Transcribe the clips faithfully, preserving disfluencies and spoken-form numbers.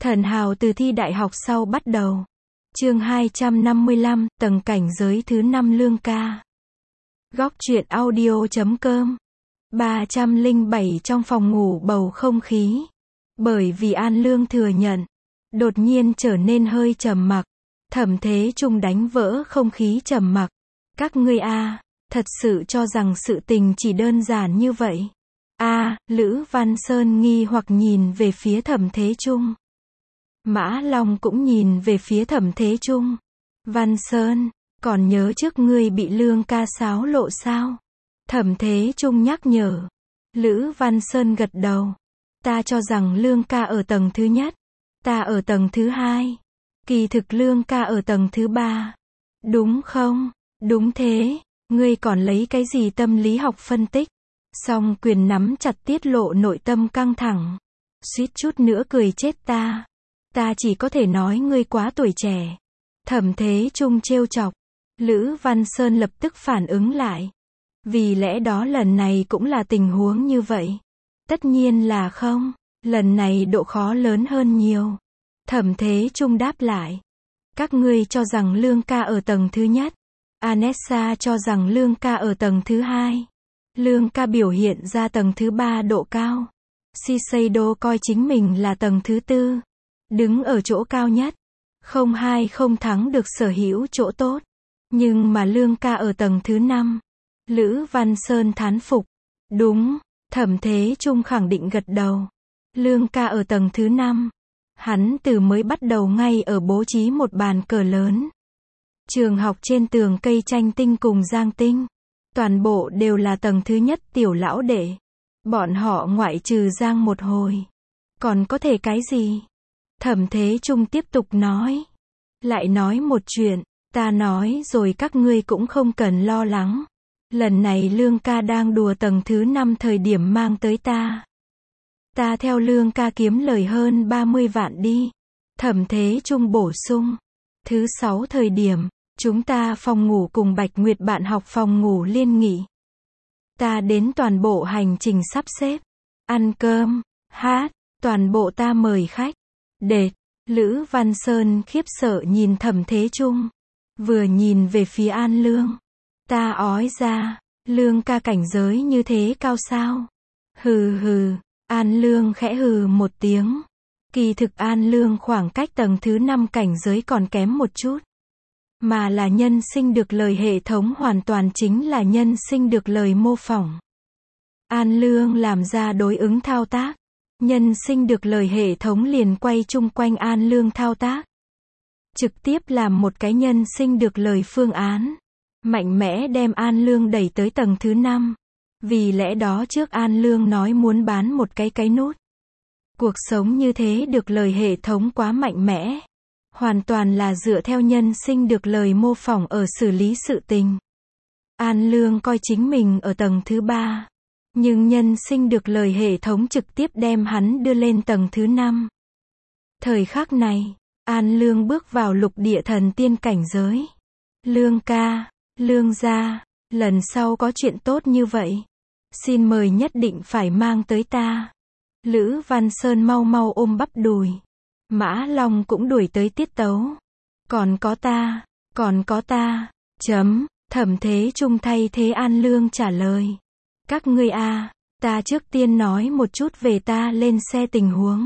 Thần hào từ thi đại học sau bắt đầu. Chương hai trăm năm mươi lăm, tầng cảnh giới thứ năm Lương ca. Góc truyện audio chấm com. ba trăm lẻ bảy trong phòng ngủ bầu không khí. Bởi vì An Lương thừa nhận, đột nhiên trở nên hơi trầm mặc. Thẩm Thế Trung đánh vỡ không khí trầm mặc. Các ngươi a, thật sự cho rằng sự tình chỉ đơn giản như vậy? A, Lữ Văn Sơn nghi hoặc nhìn về phía Thẩm Thế Trung. Mã Long cũng nhìn về phía Thẩm Thế Trung. Văn Sơn, còn nhớ trước ngươi bị Lương ca xáo lộ sao? Thẩm Thế Trung nhắc nhở. Lữ Văn Sơn gật đầu. Ta cho rằng Lương ca ở tầng thứ nhất. Ta ở tầng thứ hai. Kỳ thực Lương ca ở tầng thứ ba. Đúng không? Đúng thế. Ngươi còn lấy cái gì tâm lý học phân tích? Song quyền nắm chặt tiết lộ nội tâm căng thẳng. Suýt chút nữa cười chết ta. Ta chỉ có thể nói ngươi quá tuổi trẻ. Thẩm Thế Trung trêu chọc. Lữ Văn Sơn lập tức phản ứng lại. Vì lẽ đó lần này cũng là tình huống như vậy. Tất nhiên là không. Lần này độ khó lớn hơn nhiều. Thẩm Thế Trung đáp lại. Các ngươi cho rằng Lương ca ở tầng thứ nhất. Anessa cho rằng Lương ca ở tầng thứ hai. Lương ca biểu hiện ra tầng thứ ba độ cao. Shiseido coi chính mình là tầng thứ tư. Đứng ở chỗ cao nhất. Không hai không thắng được sở hữu chỗ tốt. Nhưng mà Lương ca ở tầng thứ năm. Lữ Văn Sơn thán phục. Đúng. Thẩm Thế Trung khẳng định gật đầu. Lương ca ở tầng thứ năm. Hắn từ mới bắt đầu ngay ở bố trí một bàn cờ lớn. Trường học trên tường cây tranh tinh cùng Giang Tinh. Toàn bộ đều là tầng thứ nhất tiểu lão đệ. Bọn họ ngoại trừ Giang một hồi. Còn có thể cái gì? Thẩm Thế Trung tiếp tục nói. Lại nói một chuyện. Ta nói rồi các ngươi cũng không cần lo lắng. Lần này Lương ca đang đùa tầng thứ năm thời điểm mang tới ta. Ta theo Lương ca kiếm lời hơn ba mươi vạn đi. Thẩm Thế Trung bổ sung. Thứ sáu thời điểm, chúng ta phòng ngủ cùng Bạch Nguyệt bạn học phòng ngủ liên nghị. Ta đến toàn bộ hành trình sắp xếp. Ăn cơm, hát, toàn bộ ta mời khách. Đệt, Lữ Văn Sơn khiếp sợ nhìn Thẩm Thế Trung. Vừa nhìn về phía An Lương. Ta ói ra, Lương ca cảnh giới như thế cao sao? Hừ hừ, An Lương khẽ hừ một tiếng. Kỳ thực An Lương khoảng cách tầng thứ năm cảnh giới còn kém một chút. Mà là nhân sinh được lời hệ thống hoàn toàn chính là nhân sinh được lời mô phỏng. An Lương làm ra đối ứng thao tác. Nhân sinh được lời hệ thống liền quay chung quanh An Lương thao tác. Trực tiếp làm một cái nhân sinh được lời phương án. Mạnh mẽ đem An Lương đẩy tới tầng thứ năm. Vì lẽ đó trước An Lương nói muốn bán một cái cái nút. Cuộc sống như thế được lời hệ thống quá mạnh mẽ. Hoàn toàn là dựa theo nhân sinh được lời mô phỏng ở xử lý sự tình. An Lương coi chính mình ở tầng thứ ba. Nhưng nhân sinh được lời hệ thống trực tiếp đem hắn đưa lên tầng thứ năm. Thời khắc này, An Lương bước vào lục địa thần tiên cảnh giới. Lương ca, Lương gia, lần sau có chuyện tốt như vậy. Xin mời nhất định phải mang tới ta. Lữ Văn Sơn mau mau ôm bắp đùi. Mã Long cũng đuổi tới tiết tấu. Còn có ta, còn có ta, chấm, Thẩm Thế Trung thay thế An Lương trả lời. Các ngươi a, ta trước tiên nói một chút về ta lên xe tình huống.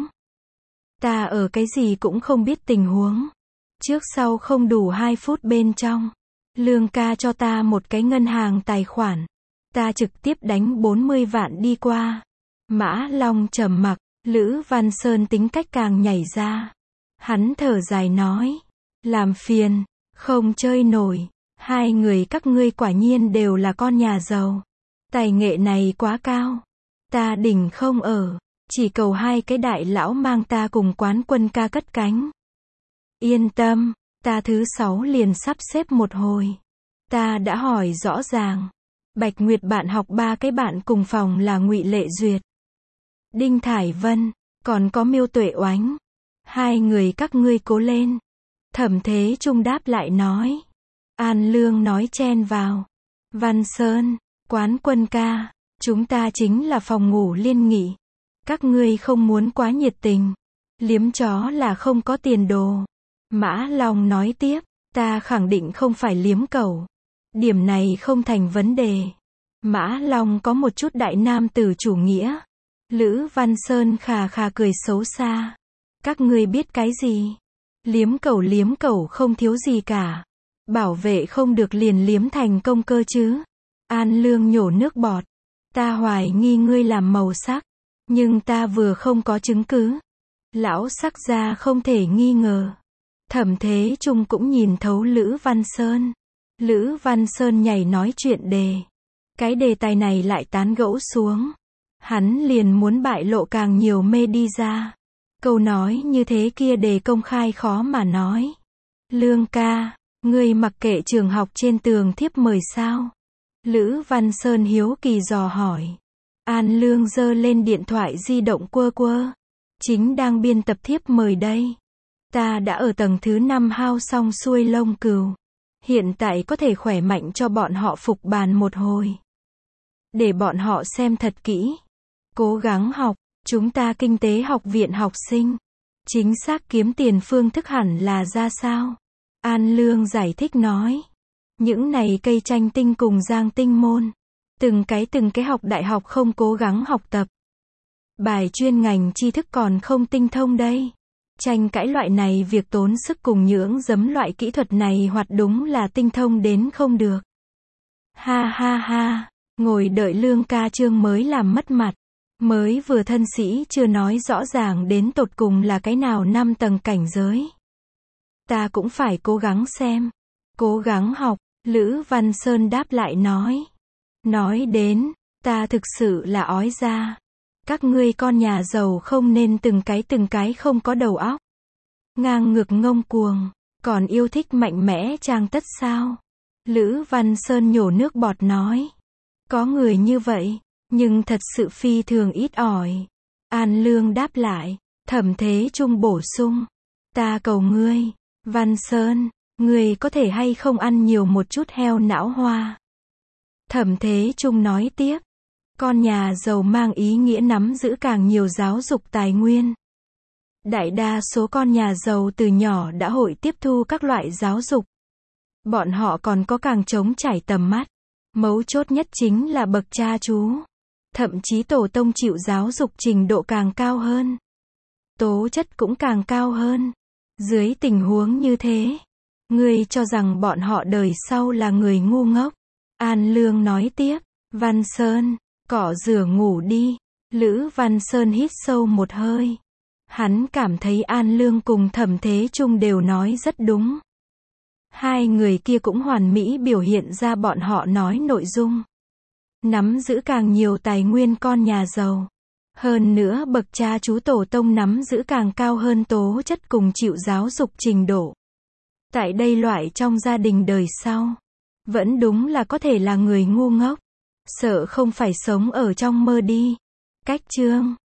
Ta ở cái gì cũng không biết tình huống. Trước sau không đủ hai phút bên trong. Lương ca cho ta một cái ngân hàng tài khoản. Ta trực tiếp đánh bốn mươi vạn đi qua. Mã Long trầm mặc. Lữ Văn Sơn tính cách càng nhảy ra. Hắn thở dài nói. Làm phiền, không chơi nổi. Hai người các ngươi quả nhiên đều là con nhà giàu. Tài nghệ này quá cao. Ta đỉnh không ở. Chỉ cầu hai cái đại lão mang ta cùng quán quân ca cất cánh. Yên tâm, ta thứ sáu liền sắp xếp một hồi. Ta đã hỏi rõ ràng. Bạch Nguyệt bạn học ba cái bạn cùng phòng là Ngụy Lệ Duyệt, Đinh Thải Vân, còn có Miêu Tuệ Oánh. Hai người các ngươi cố lên. Thẩm Thế Trung đáp lại nói. An Lương nói chen vào. Văn Sơn, quán quân ca, chúng ta chính là phòng ngủ liên nghị. Các ngươi không muốn quá nhiệt tình. Liếm chó là không có tiền đồ. Mã Long nói tiếp, ta khẳng định không phải liếm cẩu. Điểm này không thành vấn đề. Mã Long có một chút đại nam tử chủ nghĩa. Lữ Văn Sơn khà khà cười xấu xa. Các ngươi biết cái gì? Liếm cẩu liếm cẩu không thiếu gì cả. Bảo vệ không được liền liếm thành công cơ chứ. An Lương nhổ nước bọt. Ta hoài nghi ngươi làm màu sắc. Nhưng ta vừa không có chứng cứ. Lão sắc gia không thể nghi ngờ. Thẩm Thế Trung cũng nhìn thấu Lữ Văn Sơn. Lữ Văn Sơn nhảy nói chuyện đề. Cái đề tài này lại tán gẫu xuống. Hắn liền muốn bại lộ càng nhiều mê đi ra. Câu nói như thế kia đề công khai khó mà nói. Lương ca, ngươi mặc kệ trường học trên tường thiếp mời sao? Lữ Văn Sơn hiếu kỳ dò hỏi. An Lương giơ lên điện thoại di động quơ quơ. Chính đang biên tập thiếp mời đây. Ta đã ở tầng thứ năm hao xong xuôi lông cừu. Hiện tại có thể khỏe mạnh cho bọn họ phục bàn một hồi. Để bọn họ xem thật kỹ. Cố gắng học, chúng ta kinh tế học viện học sinh. Chính xác kiếm tiền phương thức hẳn là ra sao? An Lương giải thích nói. Những này cây tranh tinh cùng giang tinh môn. Từng cái từng cái học đại học không cố gắng học tập. Bài chuyên ngành tri thức còn không tinh thông đây. Tranh cãi loại này việc tốn sức cùng nhưỡng giấm loại kỹ thuật này hoặc đúng là tinh thông đến không được. Ha ha ha, ngồi đợi Lương ca chương mới làm mất mặt. Mới vừa thân sĩ chưa nói rõ ràng đến tột cùng là cái nào năm tầng cảnh giới. Ta cũng phải cố gắng xem. Cố gắng học, Lữ Văn Sơn đáp lại nói. Nói đến, ta thực sự là ói ra. Các ngươi con nhà giàu không nên từng cái từng cái không có đầu óc. Ngang ngược ngông cuồng, còn yêu thích mạnh mẽ trang tất sao? Lữ Văn Sơn nhổ nước bọt nói. Có người như vậy, nhưng thật sự phi thường ít ỏi. An Lương đáp lại, Thẩm Thế Trung bổ sung. Ta cầu ngươi, Văn Sơn, ngươi có thể hay không ăn nhiều một chút heo não hoa. Thẩm Thế Trung nói tiếp. Con nhà giàu mang ý nghĩa nắm giữ càng nhiều giáo dục tài nguyên. Đại đa số con nhà giàu từ nhỏ đã hội tiếp thu các loại giáo dục. Bọn họ còn có càng trống trải tầm mắt. Mấu chốt nhất chính là bậc cha chú. Thậm chí tổ tông chịu giáo dục trình độ càng cao hơn. Tố chất cũng càng cao hơn. Dưới tình huống như thế, ngươi cho rằng bọn họ đời sau là người ngu ngốc. An Lương nói tiếp, Văn Sơn, cỏ rửa ngủ đi. Lữ Văn Sơn hít sâu một hơi. Hắn cảm thấy An Lương cùng Thẩm Thế Trung đều nói rất đúng. Hai người kia cũng hoàn mỹ biểu hiện ra bọn họ nói nội dung. Nắm giữ càng nhiều tài nguyên con nhà giàu. Hơn nữa bậc cha chú tổ tông nắm giữ càng cao hơn tố chất cùng chịu giáo dục trình độ. Tại đây loại trong gia đình đời sau, vẫn đúng là có thể là người ngu ngốc. Sợ không phải sống ở trong mơ đi. Cách chương